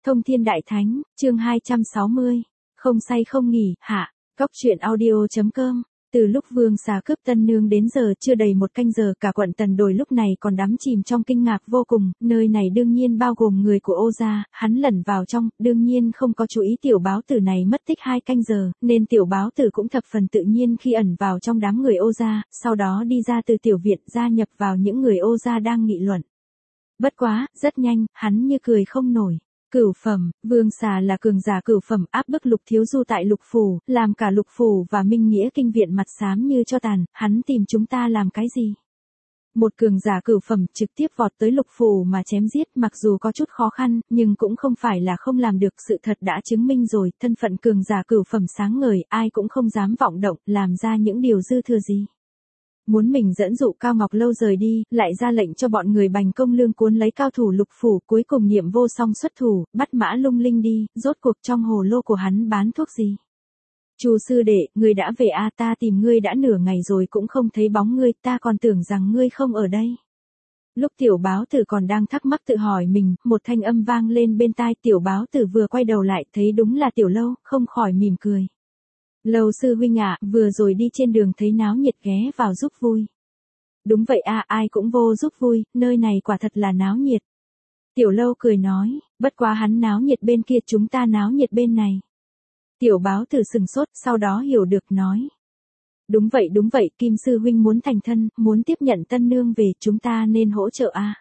Thông Thiên Đại Thánh, chương 260. Không say không nghỉ, hạ. Cóc truyện audio.com. Từ lúc Vương Xà cướp Tân Nương đến giờ chưa đầy một canh giờ, cả quận Tần Đồi lúc này còn đắm chìm trong kinh ngạc vô cùng. Nơi này đương nhiên bao gồm người của Ô gia. Hắn lẩn vào trong, đương nhiên không có chú ý tiểu báo tử này mất tích 2 canh giờ, nên tiểu báo tử cũng thập phần tự nhiên khi ẩn vào trong đám người Ô gia, sau đó đi ra từ tiểu viện gia nhập vào những người Ô gia đang nghị luận. Bất quá, rất nhanh, hắn như cười không nổi. Cửu phẩm, Vương Xà là cường giả cửu phẩm, áp bức Lục Thiếu Du tại Lục Phủ, làm cả Lục Phủ và Minh Nghĩa kinh viện mặt xám như cho tàn, hắn tìm chúng ta làm cái gì? Một cường giả cửu phẩm trực tiếp vọt tới Lục Phủ mà chém giết, mặc dù có chút khó khăn, nhưng cũng không phải là không làm được, sự thật đã chứng minh rồi, thân phận cường giả cửu phẩm sáng ngời, ai cũng không dám vọng động, làm ra những điều dư thừa gì. Muốn mình dẫn dụ Cao Ngọc Lâu rời đi, lại ra lệnh cho bọn người Bành Công Lương cuốn lấy cao thủ Lục Phủ, cuối cùng Niệm Vô Song xuất thủ, bắt Mã Lung Linh đi, rốt cuộc trong hồ lô của hắn bán thuốc gì? Chu sư đệ, ngươi đã về a, ta tìm ngươi đã nửa ngày rồi cũng không thấy bóng ngươi, ta còn tưởng rằng ngươi không ở đây. Lúc tiểu báo tử còn đang thắc mắc tự hỏi mình, một thanh âm vang lên bên tai, tiểu báo tử vừa quay đầu lại thấy đúng là Tiểu Lâu, không khỏi mỉm cười. Lâu sư huynh ạ, vừa rồi đi trên đường thấy náo nhiệt ghé vào giúp vui. Đúng vậy a, ai cũng vô giúp vui, nơi này quả thật là náo nhiệt. Tiểu Lâu cười nói, bất quá hắn náo nhiệt bên kia, chúng ta náo nhiệt bên này. Tiểu báo tử sừng sốt, sau đó hiểu được nói. Đúng vậy, Kim sư huynh muốn thành thân, muốn tiếp nhận Tân Nương về, chúng ta nên hỗ trợ a.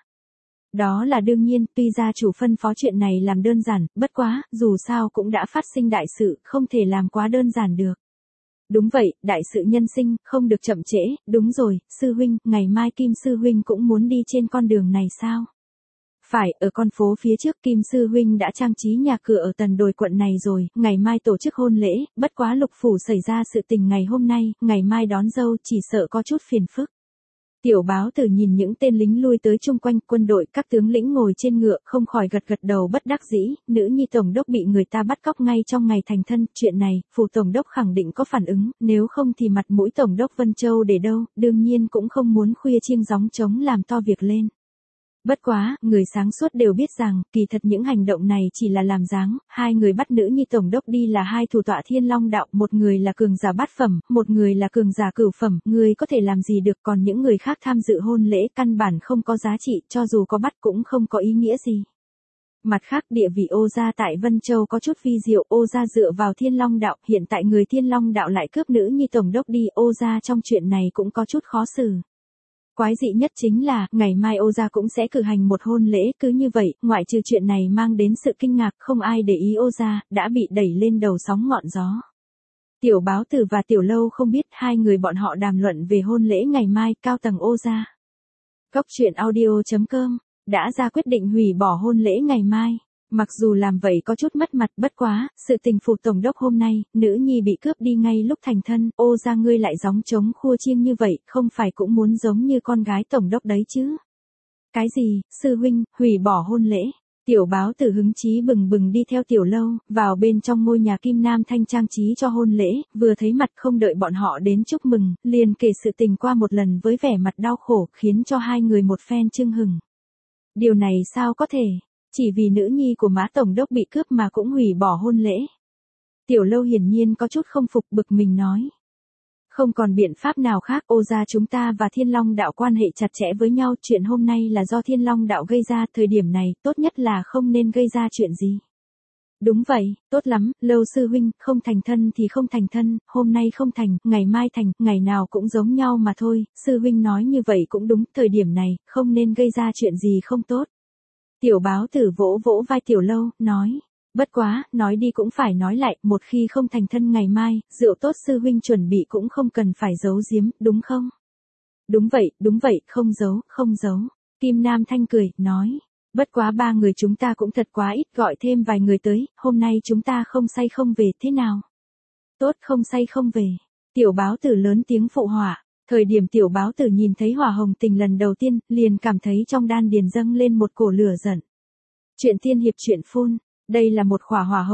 Đó là đương nhiên, tuy gia chủ phân phó chuyện này làm đơn giản, bất quá, dù sao cũng đã phát sinh đại sự, không thể làm quá đơn giản được. Đúng vậy, đại sự nhân sinh, không được chậm trễ, đúng rồi, sư huynh, ngày mai Kim sư huynh cũng muốn đi trên con đường này sao? Phải, ở con phố phía trước Kim sư huynh đã trang trí nhà cửa ở Tần Đồi quận này rồi, ngày mai tổ chức hôn lễ, bất quá Lục Phủ xảy ra sự tình ngày hôm nay, ngày mai đón dâu chỉ sợ có chút phiền phức. Tiểu báo tử nhìn những tên lính lui tới chung quanh quân đội, các tướng lĩnh ngồi trên ngựa, không khỏi gật đầu bất đắc dĩ, nữ nhi tổng đốc bị người ta bắt cóc ngay trong ngày thành thân, chuyện này, phủ tổng đốc khẳng định có phản ứng, nếu không thì mặt mũi tổng đốc Vân Châu để đâu, đương nhiên cũng không muốn khuya chiêng gióng trống làm to việc lên. Bất quá, người sáng suốt đều biết rằng, kỳ thật những hành động này chỉ là làm dáng, hai người bắt nữ nhi tổng đốc đi là hai thủ tọa Thiên Long đạo, một người là cường giả bát phẩm, một người là cường giả cửu phẩm, người có thể làm gì được, còn những người khác tham dự hôn lễ căn bản không có giá trị, cho dù có bắt cũng không có ý nghĩa gì. Mặt khác, địa vị Ô gia tại Vân Châu có chút vi diệu, Ô gia dựa vào Thiên Long đạo, hiện tại người Thiên Long đạo lại cướp nữ nhi tổng đốc đi, Ô gia trong chuyện này cũng có chút khó xử. Quái dị nhất chính là, ngày mai Ô gia cũng sẽ cử hành một hôn lễ, cứ như vậy, ngoại trừ chuyện này mang đến sự kinh ngạc, không ai để ý Ô gia, đã bị đẩy lên đầu sóng ngọn gió. Tiểu báo tử và Tiểu Lâu không biết hai người bọn họ đàm luận về hôn lễ ngày mai, cao tầng Ô gia. Cóc truyện audio.com, đã ra quyết định hủy bỏ hôn lễ ngày mai. Mặc dù làm vậy có chút mất mặt, bất quá, sự tình phủ tổng đốc hôm nay, nữ nhi bị cướp đi ngay lúc thành thân, Ô gia ngươi lại gióng trống khua chiêng như vậy, không phải cũng muốn giống như con gái tổng đốc đấy chứ? Cái gì, sư huynh, hủy bỏ hôn lễ? Tiểu báo tử hứng chí bừng bừng đi theo Tiểu Lâu, vào bên trong ngôi nhà Kim Nam Thanh trang trí cho hôn lễ, vừa thấy mặt không đợi bọn họ đến chúc mừng, liền kể sự tình qua một lần với vẻ mặt đau khổ, khiến cho hai người một phen chưng hừng. Điều này sao có thể? Chỉ vì nữ nhi của Mã tổng đốc bị cướp mà cũng hủy bỏ hôn lễ. Tiểu Lâu hiển nhiên có chút không phục, bực mình nói. Không còn biện pháp nào khác, Ô gia chúng ta và Thiên Long đạo quan hệ chặt chẽ với nhau, chuyện hôm nay là do Thiên Long đạo gây ra, thời điểm này, tốt nhất là không nên gây ra chuyện gì. Đúng vậy, tốt lắm, Lâu sư huynh, không thành thân thì không thành thân, hôm nay không thành, ngày mai thành, ngày nào cũng giống nhau mà thôi, sư huynh nói như vậy cũng đúng, thời điểm này, không nên gây ra chuyện gì không tốt. Tiểu báo tử vỗ vỗ vai Tiểu Lâu, nói, bất quá, nói đi cũng phải nói lại, một khi không thành thân ngày mai, rượu tốt sư huynh chuẩn bị cũng không cần phải giấu giếm, đúng không? Đúng vậy, không giấu. Kim Nam Thanh cười, nói, bất quá ba người chúng ta cũng thật quá ít, gọi thêm vài người tới, hôm nay chúng ta không say không về, thế nào? Tốt, không say không về. Tiểu báo tử lớn tiếng phụ họa. Thời điểm tiểu báo tử nhìn thấy hỏa hồng tình lần đầu tiên, liền cảm thấy trong đan điền dâng lên một cổ lửa giận. Chuyện tiên hiệp truyện phun, đây là một khỏa hỏa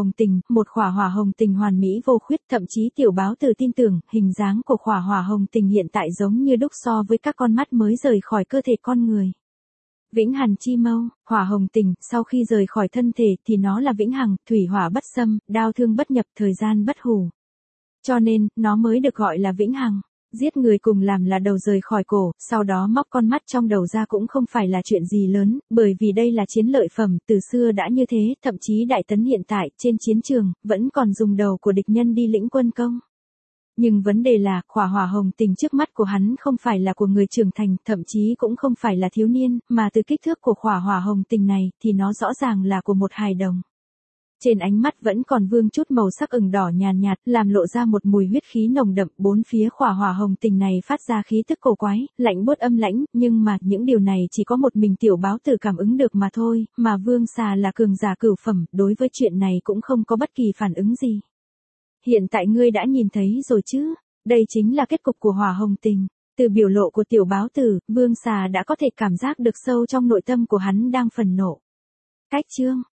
hồng tình hoàn mỹ vô khuyết, thậm chí tiểu báo tử tin tưởng, hình dáng của khỏa hỏa hồng tình hiện tại giống như đúc so với các con mắt mới rời khỏi cơ thể con người. Vĩnh hằng chi mâu, hỏa hồng tình, sau khi rời khỏi thân thể thì nó là vĩnh hằng, thủy hỏa bất xâm, đao thương bất nhập, thời gian bất hủ. Cho nên, nó mới được gọi là vĩnh hằng. Giết người cùng làm là đầu rời khỏi cổ, sau đó móc con mắt trong đầu ra cũng không phải là chuyện gì lớn, bởi vì đây là chiến lợi phẩm, từ xưa đã như thế, thậm chí Đại Tấn hiện tại, trên chiến trường, vẫn còn dùng đầu của địch nhân đi lĩnh quân công. Nhưng vấn đề là, khỏa hỏa hồng tình trước mắt của hắn không phải là của người trưởng thành, thậm chí cũng không phải là thiếu niên, mà từ kích thước của khỏa hỏa hồng tình này, thì nó rõ ràng là của một hài đồng. Trên ánh mắt vẫn còn vương chút màu sắc ửng đỏ nhàn nhạt, làm lộ ra một mùi huyết khí nồng đậm, bốn phía khỏa hỏa hồng tình này phát ra khí tức cổ quái, lạnh buốt âm lãnh, nhưng mà những điều này chỉ có một mình tiểu báo tử cảm ứng được mà thôi, mà vương xà là cường giả cửu phẩm, đối với chuyện này cũng không có bất kỳ phản ứng gì. Hiện tại ngươi đã nhìn thấy rồi chứ, đây chính là kết cục của hỏa hồng tình. Từ biểu lộ của tiểu báo tử, vương xà đã có thể cảm giác được sâu trong nội tâm của hắn đang phần nộ. Cách chương